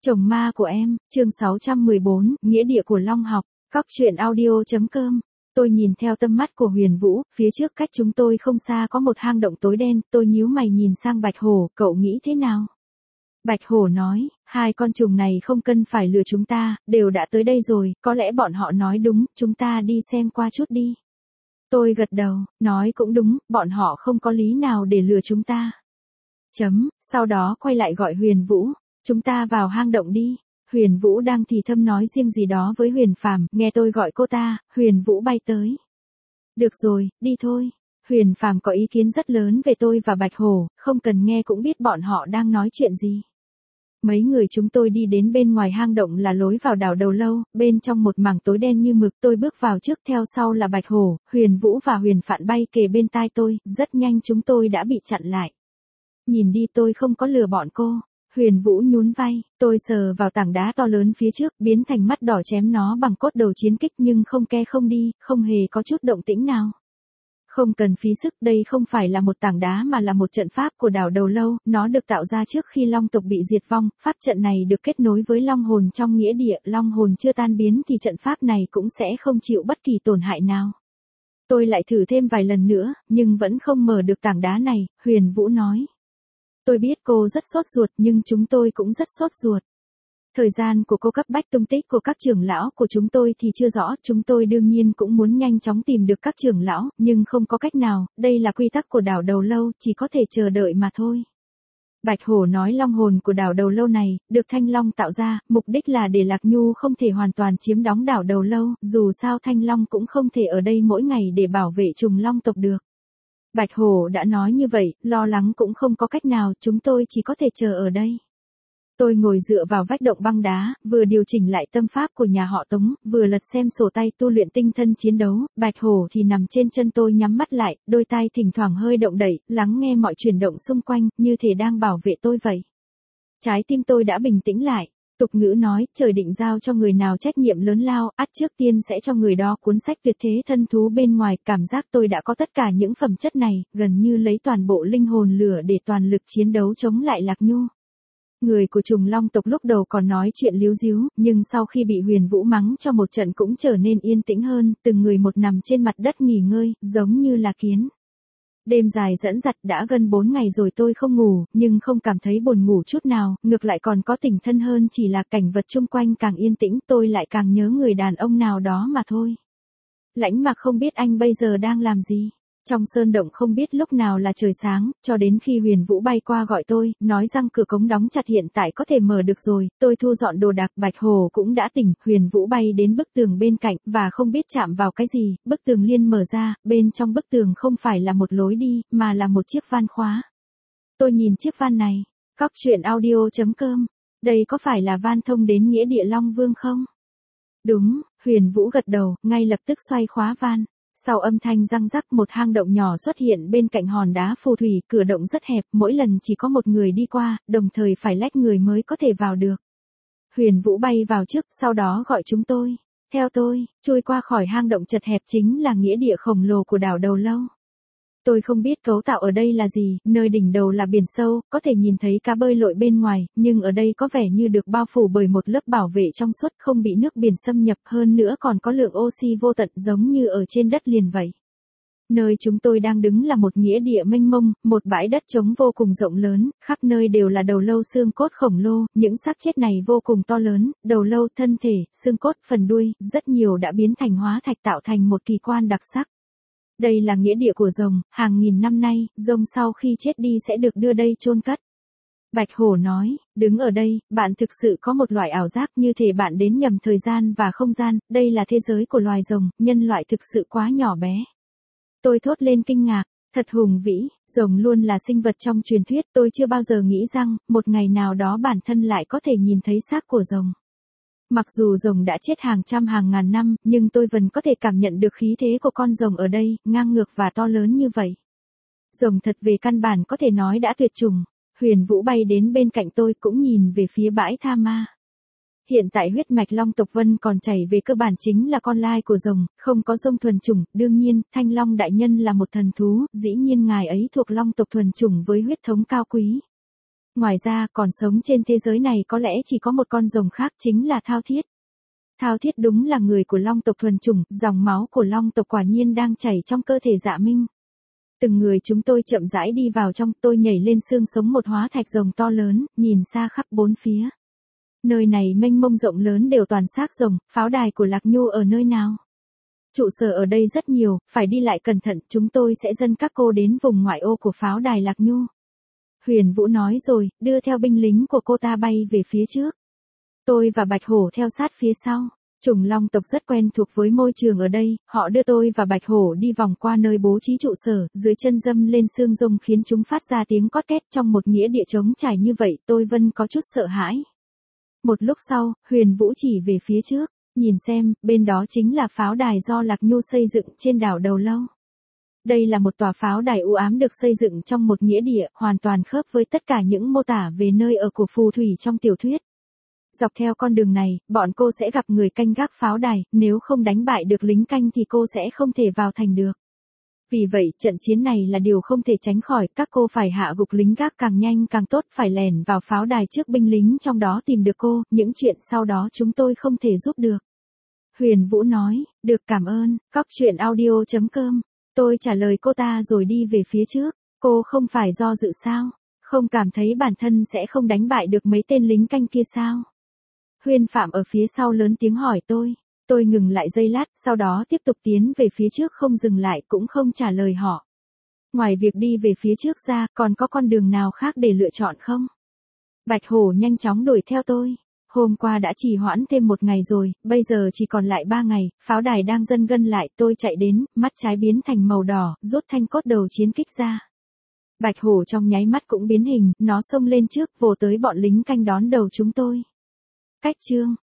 Chồng ma của em, chương 614, nghĩa địa của Long học, Cóc truyện audio.com. Tôi nhìn theo tâm mắt của Huyền Vũ, phía trước cách chúng tôi không xa có một hang động tối đen, tôi nhíu mày nhìn sang Bạch Hổ, cậu nghĩ thế nào? Bạch Hổ nói, hai con trùng này không cần phải lừa chúng ta, đều đã tới đây rồi, có lẽ bọn họ nói đúng, chúng ta đi xem qua chút đi. Tôi gật đầu, nói cũng đúng, bọn họ không có lý nào để lừa chúng ta. Sau đó quay lại gọi Huyền Vũ, chúng ta vào hang động đi. Huyền Vũ đang thì thầm nói riêng gì đó với Huyền Phàm, nghe tôi gọi cô ta, Huyền Vũ bay tới. Được rồi, đi thôi. Huyền Phàm có ý kiến rất lớn về tôi và Bạch Hổ, không cần nghe cũng biết bọn họ đang nói chuyện gì. Mấy người chúng tôi đi đến bên ngoài hang động là lối vào đảo Đầu Lâu, bên trong một mảng tối đen như mực, tôi bước vào trước, theo sau là Bạch Hổ, Huyền Vũ và Huyền Phạn bay kề bên tai tôi, rất nhanh chúng tôi đã bị chặn lại. Nhìn đi, tôi không có lừa bọn cô. Huyền Vũ nhún vai, tôi sờ vào tảng đá to lớn phía trước, biến thành mắt đỏ chém nó bằng cốt đầu chiến kích nhưng không ke không đi, không hề có chút động tĩnh nào. Không cần phí sức, đây không phải là một tảng đá mà là một trận pháp của đảo Đầu Lâu, nó được tạo ra trước khi Long tộc bị diệt vong, pháp trận này được kết nối với Long hồn trong nghĩa địa, Long hồn chưa tan biến thì trận pháp này cũng sẽ không chịu bất kỳ tổn hại nào. Tôi lại thử thêm vài lần nữa, nhưng vẫn không mở được tảng đá này, Huyền Vũ nói. Tôi biết cô rất sốt ruột nhưng chúng tôi cũng rất sốt ruột. Thời gian của cô cấp bách, tung tích của các trưởng lão của chúng tôi thì chưa rõ, chúng tôi đương nhiên cũng muốn nhanh chóng tìm được các trưởng lão, nhưng không có cách nào, đây là quy tắc của đảo Đầu Lâu, chỉ có thể chờ đợi mà thôi. Bạch Hổ nói long hồn của đảo Đầu Lâu này, được Thanh Long tạo ra, mục đích là để Lạc Nhu không thể hoàn toàn chiếm đóng đảo Đầu Lâu, dù sao Thanh Long cũng không thể ở đây mỗi ngày để bảo vệ trùng long tộc được. Bạch Hổ đã nói như vậy, lo lắng cũng không có cách nào, chúng tôi chỉ có thể chờ ở đây. Tôi ngồi dựa vào vách động băng đá, vừa điều chỉnh lại tâm pháp của nhà họ Tống, vừa lật xem sổ tay tu luyện tinh thân chiến đấu, Bạch Hổ thì nằm trên chân tôi nhắm mắt lại, đôi tai thỉnh thoảng hơi động đẩy, lắng nghe mọi chuyển động xung quanh, như thể đang bảo vệ tôi vậy. Trái tim tôi đã bình tĩnh lại. Tục ngữ nói, trời định giao cho người nào trách nhiệm lớn lao, ắt trước tiên sẽ cho người đó cuốn sách tuyệt thế thân thú bên ngoài, cảm giác tôi đã có tất cả những phẩm chất này, gần như lấy toàn bộ linh hồn lửa để toàn lực chiến đấu chống lại Lạc Nhu. Người của trùng long tộc lúc đầu còn nói chuyện líu díu, nhưng sau khi bị Huyền Vũ mắng cho một trận cũng trở nên yên tĩnh hơn, từng người một nằm trên mặt đất nghỉ ngơi, giống như là kiến. Đêm dài dẫn dặt đã gần 4 ngày rồi tôi không ngủ, nhưng không cảm thấy buồn ngủ chút nào, ngược lại còn có tỉnh thân hơn, chỉ là cảnh vật chung quanh càng yên tĩnh tôi lại càng nhớ người đàn ông nào đó mà thôi. Lãnh Mặc không biết anh bây giờ đang làm gì. Trong sơn động không biết lúc nào là trời sáng, cho đến khi Huyền Vũ bay qua gọi tôi, nói rằng cửa cống đóng chặt hiện tại có thể mở được rồi, tôi thu dọn đồ đạc, Bạch Hổ cũng đã tỉnh, Huyền Vũ bay đến bức tường bên cạnh, và không biết chạm vào cái gì, bức tường liên mở ra, bên trong bức tường không phải là một lối đi, mà là một chiếc van khóa. Tôi nhìn chiếc van này, Cóc truyện audio.com, đây có phải là van thông đến nghĩa địa Long Vương không? Đúng, Huyền Vũ gật đầu, ngay lập tức xoay khóa van. Sau âm thanh răng rắc, một hang động nhỏ xuất hiện bên cạnh hòn đá phù thủy, cửa động rất hẹp, mỗi lần chỉ có một người đi qua, đồng thời phải lách người mới có thể vào được. Huyền Vũ bay vào trước, sau đó gọi chúng tôi. Theo tôi, chui qua khỏi hang động chật hẹp chính là nghĩa địa khổng lồ của đảo Đầu Lâu. Tôi không biết cấu tạo ở đây là gì, nơi đỉnh đầu là biển sâu, có thể nhìn thấy cá bơi lội bên ngoài, nhưng ở đây có vẻ như được bao phủ bởi một lớp bảo vệ trong suốt, không bị nước biển xâm nhập, hơn nữa còn có lượng oxy vô tận giống như ở trên đất liền vậy. Nơi chúng tôi đang đứng là một nghĩa địa mênh mông, một bãi đất trống vô cùng rộng lớn, khắp nơi đều là đầu lâu xương cốt khổng lồ, những xác chết này vô cùng to lớn, đầu lâu, thân thể, xương cốt, phần đuôi, rất nhiều đã biến thành hóa thạch tạo thành một kỳ quan đặc sắc. Đây là nghĩa địa của rồng, hàng nghìn năm nay, rồng sau khi chết đi sẽ được đưa đây chôn cất. Bạch Hổ nói, đứng ở đây, bạn thực sự có một loại ảo giác như thể bạn đến nhầm thời gian và không gian, đây là thế giới của loài rồng, nhân loại thực sự quá nhỏ bé. Tôi thốt lên kinh ngạc, thật hùng vĩ, rồng luôn là sinh vật trong truyền thuyết, tôi chưa bao giờ nghĩ rằng, một ngày nào đó bản thân lại có thể nhìn thấy xác của rồng. Mặc dù rồng đã chết hàng trăm hàng ngàn năm, nhưng tôi vẫn có thể cảm nhận được khí thế của con rồng ở đây, ngang ngược và to lớn như vậy. Rồng thật về căn bản có thể nói đã tuyệt chủng. Huyền Vũ bay đến bên cạnh tôi cũng nhìn về phía bãi tha ma. Hiện tại huyết mạch Long tộc Vân còn chảy về cơ bản chính là con lai của rồng, không có rồng thuần chủng, đương nhiên, Thanh Long đại nhân là một thần thú, dĩ nhiên ngài ấy thuộc Long tộc thuần chủng với huyết thống cao quý. Ngoài ra, còn sống trên thế giới này có lẽ chỉ có một con rồng khác, chính là Thao Thiết. Thao Thiết đúng là người của Long tộc thuần chủng, dòng máu của Long tộc quả nhiên đang chảy trong cơ thể Dạ Minh. Từng người chúng tôi chậm rãi đi vào trong, tôi nhảy lên xương sống một hóa thạch rồng to lớn, nhìn xa khắp bốn phía. Nơi này mênh mông rộng lớn đều toàn xác rồng, pháo đài của Lạc Nhu ở nơi nào? Trụ sở ở đây rất nhiều, phải đi lại cẩn thận, chúng tôi sẽ dẫn các cô đến vùng ngoại ô của pháo đài Lạc Nhu. Huyền Vũ nói rồi, đưa theo binh lính của cô ta bay về phía trước. Tôi và Bạch Hổ theo sát phía sau. Chủng Long tộc rất quen thuộc với môi trường ở đây, họ đưa tôi và Bạch Hổ đi vòng qua nơi bố trí trụ sở, dưới chân dâm lên xương rồng khiến chúng phát ra tiếng cót két trong một nghĩa địa trống trải như vậy, tôi vẫn có chút sợ hãi. Một lúc sau, Huyền Vũ chỉ về phía trước, nhìn xem, bên đó chính là pháo đài do Lạc Nhu xây dựng trên đảo Đầu Lâu. Đây là một tòa pháo đài u ám được xây dựng trong một nghĩa địa, hoàn toàn khớp với tất cả những mô tả về nơi ở của phù thủy trong tiểu thuyết. Dọc theo con đường này, bọn cô sẽ gặp người canh gác pháo đài, nếu không đánh bại được lính canh thì cô sẽ không thể vào thành được. Vì vậy, trận chiến này là điều không thể tránh khỏi, các cô phải hạ gục lính gác càng nhanh càng tốt, phải lẻn vào pháo đài trước binh lính trong đó tìm được cô, những chuyện sau đó chúng tôi không thể giúp được. Huyền Vũ nói, được, cảm ơn, coctruyện.audio.com. Tôi trả lời cô ta rồi đi về phía trước, cô không phải do dự sao? Không cảm thấy bản thân sẽ không đánh bại được mấy tên lính canh kia sao? Huyên Phạm ở phía sau lớn tiếng hỏi tôi. Tôi ngừng lại giây lát, sau đó tiếp tục tiến về phía trước, không dừng lại cũng không trả lời họ. Ngoài việc đi về phía trước ra, còn có con đường nào khác để lựa chọn không? Bạch Hổ nhanh chóng đuổi theo tôi. Hôm qua đã trì hoãn thêm một ngày rồi, bây giờ chỉ còn lại 3 ngày, pháo đài đang dần gân lại, tôi chạy đến, mắt trái biến thành màu đỏ, rút thanh cốt đầu chiến kích ra. Bạch Hổ trong nháy mắt cũng biến hình, nó xông lên trước, vồ tới bọn lính canh đón đầu chúng tôi. Cách chương